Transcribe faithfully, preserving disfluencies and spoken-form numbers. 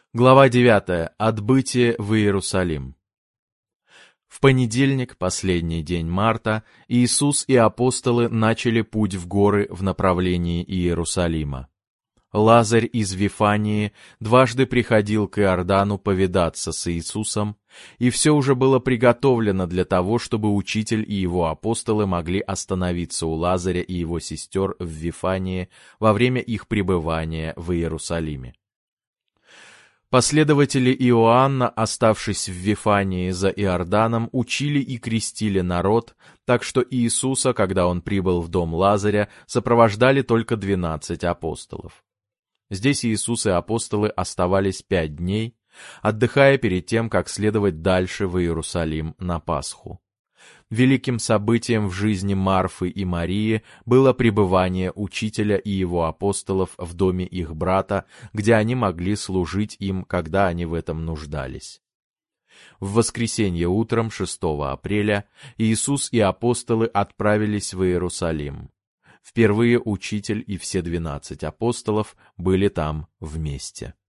Глава девятая. Отбытие в Иерусалим. В понедельник, последний день марта, Иисус и апостолы начали путь в горы в направлении Иерусалима. Лазарь из Вифании дважды приходил к Иордану повидаться с Иисусом, и все уже было приготовлено для того, чтобы учитель и его апостолы могли остановиться у Лазаря и его сестер в Вифании во время их пребывания в Иерусалиме. Последователи Иоанна, оставшись в Вифании за Иорданом, учили и крестили народ, так что Иисуса, когда он прибыл в дом Лазаря, сопровождали только двенадцать апостолов. Здесь Иисус и апостолы оставались пять дней, отдыхая перед тем, как следовать дальше в Иерусалим на Пасху. Великим событием в жизни Марфы и Марии было пребывание учителя и его апостолов в доме их брата, где они могли служить им, когда они в этом нуждались. В воскресенье утром, шестого апреля, Иисус и апостолы отправились в Иерусалим. Впервые учитель и все двенадцать апостолов были там вместе.